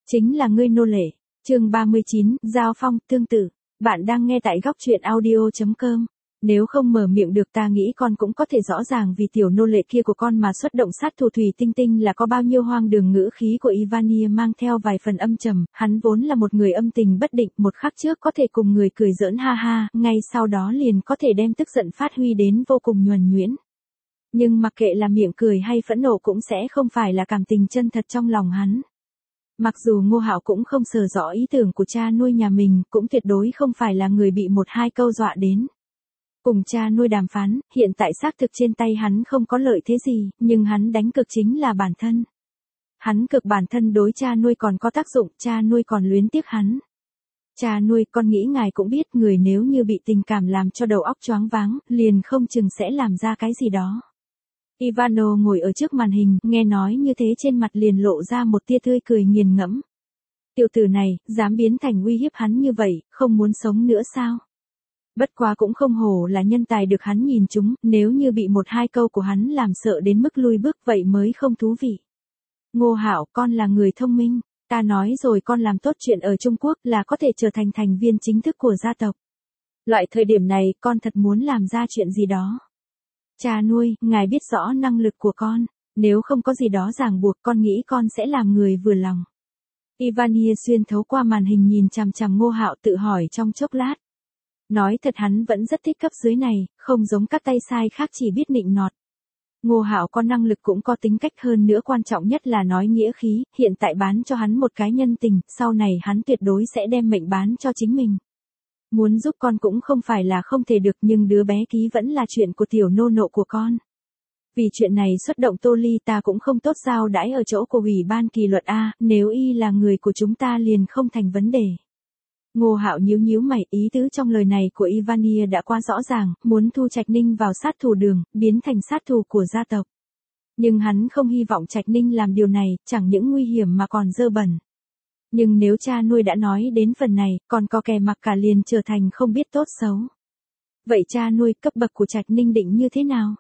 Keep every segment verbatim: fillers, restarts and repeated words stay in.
chính là ngươi nô lệ. Chương ba mươi chín, Giao phong, tương tự. Bạn đang nghe tại góc truyện audio chấm com. Nếu không mở miệng được ta nghĩ con cũng có thể rõ ràng vì tiểu nô lệ kia của con mà xuất động sát thủ thủy tinh tinh là có bao nhiêu hoang đường. Ngữ khí của Ivania mang theo vài phần âm trầm, hắn vốn là một người âm tình bất định, một khắc trước có thể cùng người cười giỡn ha ha, ngay sau đó liền có thể đem tức giận phát huy đến vô cùng nhuần nhuyễn. Nhưng mặc kệ là miệng cười hay phẫn nộ cũng sẽ không phải là cảm tình chân thật trong lòng hắn. Mặc dù Ngô Hạo cũng không sờ rõ ý tưởng của cha nuôi nhà mình, cũng tuyệt đối không phải là người bị một hai câu dọa đến. Cùng cha nuôi đàm phán, hiện tại xác thực trên tay hắn không có lợi thế gì, nhưng hắn đánh cực chính là bản thân. Hắn cực bản thân đối cha nuôi còn có tác dụng, cha nuôi còn luyến tiếc hắn. Cha nuôi, con nghĩ ngài cũng biết người nếu như bị tình cảm làm cho đầu óc choáng váng, liền không chừng sẽ làm ra cái gì đó. Ivano ngồi ở trước màn hình, nghe nói như thế trên mặt liền lộ ra một tia tươi cười nghiền ngẫm. Tiểu tử này, dám biến thành uy hiếp hắn như vậy, không muốn sống nữa sao? Bất quá cũng không hổ là nhân tài được hắn nhìn chúng, nếu như bị một hai câu của hắn làm sợ đến mức lui bước vậy mới không thú vị. Ngô Hạo, con là người thông minh, ta nói rồi con làm tốt chuyện ở Trung Quốc là có thể trở thành thành viên chính thức của gia tộc. Loại thời điểm này con thật muốn làm ra chuyện gì đó. Cha nuôi, ngài biết rõ năng lực của con, nếu không có gì đó ràng buộc con nghĩ con sẽ làm người vừa lòng. Ivania xuyên thấu qua màn hình nhìn chằm chằm Ngô Hạo tự hỏi trong chốc lát. Nói thật hắn vẫn rất thích cấp dưới này, không giống các tay sai khác chỉ biết nịnh nọt. Ngô Hạo có năng lực cũng có tính cách, hơn nữa quan trọng nhất là nói nghĩa khí, hiện tại bán cho hắn một cái nhân tình, sau này hắn tuyệt đối sẽ đem mệnh bán cho chính mình. Muốn giúp con cũng không phải là không thể được, nhưng đứa bé ký vẫn là chuyện của tiểu nô nộ của con. Vì chuyện này xuất động Tô Ly ta cũng không tốt giao đãi ở chỗ của ủy ban kỷ luật A, nếu y là người của chúng ta liền không thành vấn đề. Ngô Hạo nhíu nhíu mày, ý tứ trong lời này của Ivania đã quá rõ ràng, muốn thu Trạch Ninh vào sát thủ đường, biến thành sát thủ của gia tộc. Nhưng hắn không hy vọng Trạch Ninh làm điều này, chẳng những nguy hiểm mà còn dơ bẩn. Nhưng nếu cha nuôi đã nói đến phần này, còn có kẻ mặc cả liền trở thành không biết tốt xấu. Vậy cha nuôi, cấp bậc của Trạch Ninh định như thế nào?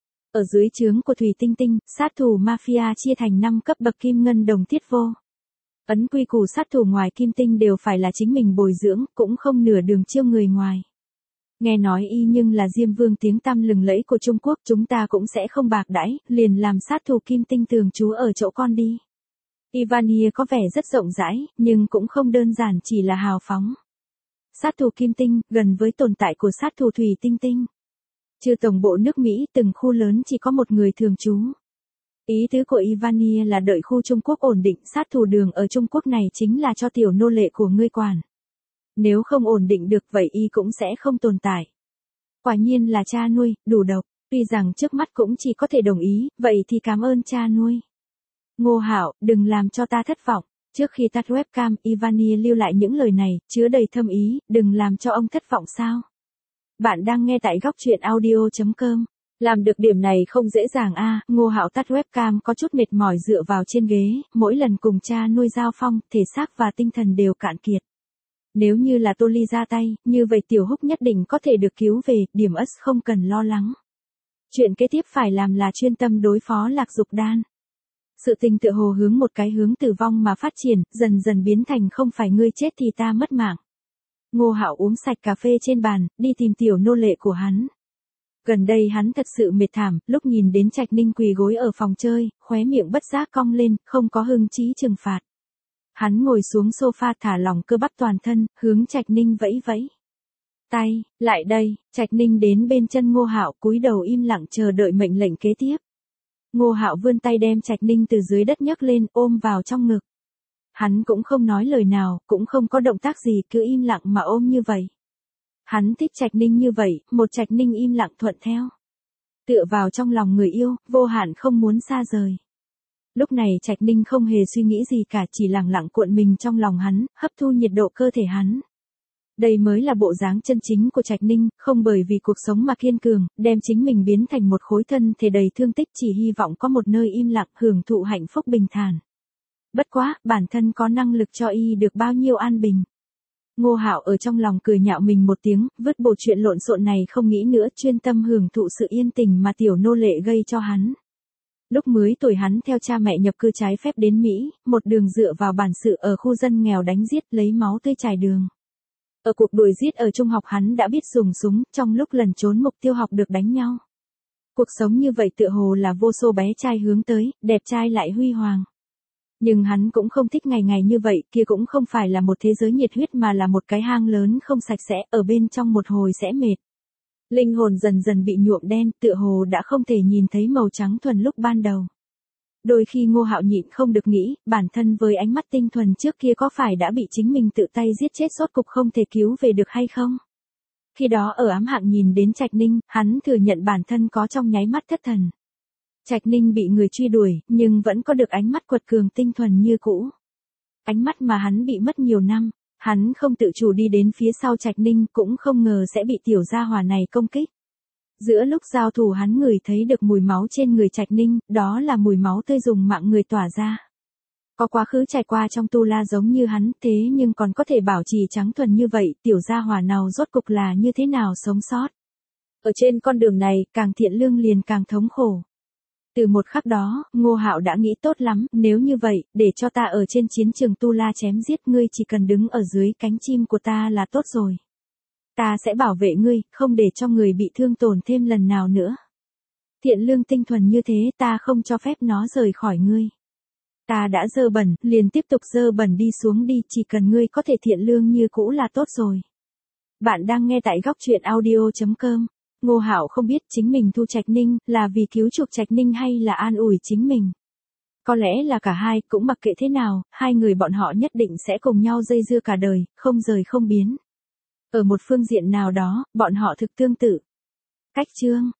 Ở dưới trướng của Thủy Tinh Tinh, sát thủ mafia chia thành năm cấp bậc kim ngân đồng thiết vô. Ấn quy củ sát thủ ngoài kim tinh đều phải là chính mình bồi dưỡng, cũng không nửa đường chiêu người ngoài. Nghe nói y nhưng là Diêm Vương tiếng tăm lừng lẫy của Trung Quốc, chúng ta cũng sẽ không bạc đãi, liền làm sát thủ kim tinh tường trú ở chỗ con đi. Ivania có vẻ rất rộng rãi, nhưng cũng không đơn giản chỉ là hào phóng. Sát thủ kim tinh, gần với tồn tại của sát thủ thủy tinh tinh. Trừ tổng bộ nước Mỹ, từng khu lớn chỉ có một người thường trú. Ý tứ của Ivania là đợi khu Trung Quốc ổn định, sát thủ đường ở Trung Quốc này chính là cho tiểu nô lệ của ngươi quản. Nếu không ổn định được vậy y cũng sẽ không tồn tại. Quả nhiên là cha nuôi, đủ độc, tuy rằng trước mắt cũng chỉ có thể đồng ý, vậy thì cảm ơn cha nuôi. Ngô Hạo, đừng làm cho ta thất vọng. Trước khi tắt webcam, Ivania lưu lại những lời này, chứa đầy thâm ý, đừng làm cho ông thất vọng sao. Bạn đang nghe tại góc truyện audio chấm com. Làm được điểm này không dễ dàng a. À, Ngô Hạo tắt webcam có chút mệt mỏi dựa vào trên ghế, mỗi lần cùng cha nuôi giao phong, thể xác và tinh thần đều cạn kiệt. Nếu như là Tô Ly ra tay, như vậy Tiểu Húc nhất định có thể được cứu về, điểm ất không cần lo lắng. Chuyện kế tiếp phải làm là chuyên tâm đối phó Lạc Dục Đan. Sự tình tựa hồ hướng một cái hướng tử vong mà phát triển, dần dần biến thành không phải ngươi chết thì ta mất mạng. Ngô Hạo uống sạch cà phê trên bàn, đi tìm tiểu nô lệ của hắn. Gần đây hắn thật sự mệt thảm, lúc nhìn đến Trạch Ninh quỳ gối ở phòng chơi, khóe miệng bất giác cong lên, không có hưng chí trừng phạt. Hắn ngồi xuống sofa thả lỏng cơ bắp toàn thân, hướng Trạch Ninh vẫy vẫy tay, lại đây. Trạch Ninh đến bên chân Ngô Hạo, cúi đầu im lặng chờ đợi mệnh lệnh kế tiếp. Ngô Hạo vươn tay đem Trạch Ninh từ dưới đất nhấc lên, ôm vào trong ngực. Hắn cũng không nói lời nào, cũng không có động tác gì, cứ im lặng mà ôm như vậy. Hắn thích Trạch Ninh như vậy, một Trạch Ninh im lặng thuận theo. Tựa vào trong lòng người yêu, vô hạn không muốn xa rời. Lúc này Trạch Ninh không hề suy nghĩ gì cả, chỉ lặng lặng cuộn mình trong lòng hắn, hấp thu nhiệt độ cơ thể hắn. Đây mới là bộ dáng chân chính của Trạch Ninh, không bởi vì cuộc sống mà kiên cường, đem chính mình biến thành một khối thân thể đầy thương tích, chỉ hy vọng có một nơi im lặng hưởng thụ hạnh phúc bình thản. Bất quá, bản thân có năng lực cho y được bao nhiêu an bình. Ngô Hạo ở trong lòng cười nhạo mình một tiếng, vứt bộ chuyện lộn xộn này không nghĩ nữa, chuyên tâm hưởng thụ sự yên tình mà tiểu nô lệ gây cho hắn. Lúc mới tuổi hắn theo cha mẹ nhập cư trái phép đến Mỹ, một đường dựa vào bản sự ở khu dân nghèo đánh giết lấy máu tươi trải đường. Ở cuộc đuổi giết ở trung học hắn đã biết dùng súng, trong lúc lần trốn mục tiêu học được đánh nhau. Cuộc sống như vậy tựa hồ là vô số bé trai hướng tới, đẹp trai lại huy hoàng. Nhưng hắn cũng không thích ngày ngày như vậy, kia cũng không phải là một thế giới nhiệt huyết mà là một cái hang lớn không sạch sẽ, ở bên trong một hồi sẽ mệt. Linh hồn dần dần bị nhuộm đen, tựa hồ đã không thể nhìn thấy màu trắng thuần lúc ban đầu. Đôi khi Ngô Hạo nhịn không được nghĩ, bản thân với ánh mắt tinh thuần trước kia có phải đã bị chính mình tự tay giết chết rốt cục không thể cứu về được hay không? Khi đó ở ám hạng nhìn đến Trạch Ninh, hắn thừa nhận bản thân có trong nháy mắt thất thần. Trạch Ninh bị người truy đuổi, nhưng vẫn có được ánh mắt quật cường tinh thuần như cũ. Ánh mắt mà hắn bị mất nhiều năm, hắn không tự chủ đi đến phía sau Trạch Ninh, cũng không ngờ sẽ bị tiểu gia hỏa này công kích. Giữa lúc giao thủ hắn ngửi thấy được mùi máu trên người Trạch Ninh, đó là mùi máu tươi dùng mạng người tỏa ra. Có quá khứ trải qua trong tu la giống như hắn, thế nhưng còn có thể bảo trì trắng thuần như vậy, tiểu gia hỏa nào rốt cục là như thế nào sống sót. Ở trên con đường này, càng thiện lương liền càng thống khổ. Từ một khắc đó, Ngô Hạo đã nghĩ tốt lắm, nếu như vậy, để cho ta ở trên chiến trường tu la chém giết ngươi chỉ cần đứng ở dưới cánh chim của ta là tốt rồi. Ta sẽ bảo vệ ngươi, không để cho người bị thương tổn thêm lần nào nữa. Thiện lương tinh thuần như thế ta không cho phép nó rời khỏi ngươi. Ta đã dơ bẩn, liền tiếp tục dơ bẩn đi xuống đi, chỉ cần ngươi có thể thiện lương như cũ là tốt rồi. Bạn đang nghe tại góc truyện audio chấm com. Ngô Hạo không biết chính mình thu Trạch Ninh là vì cứu chuộc Trạch Ninh hay là an ủi chính mình. Có lẽ là cả hai, cũng mặc kệ thế nào, hai người bọn họ nhất định sẽ cùng nhau dây dưa cả đời, không rời không biến. Ở một phương diện nào đó, bọn họ thực tương tự. Cách chương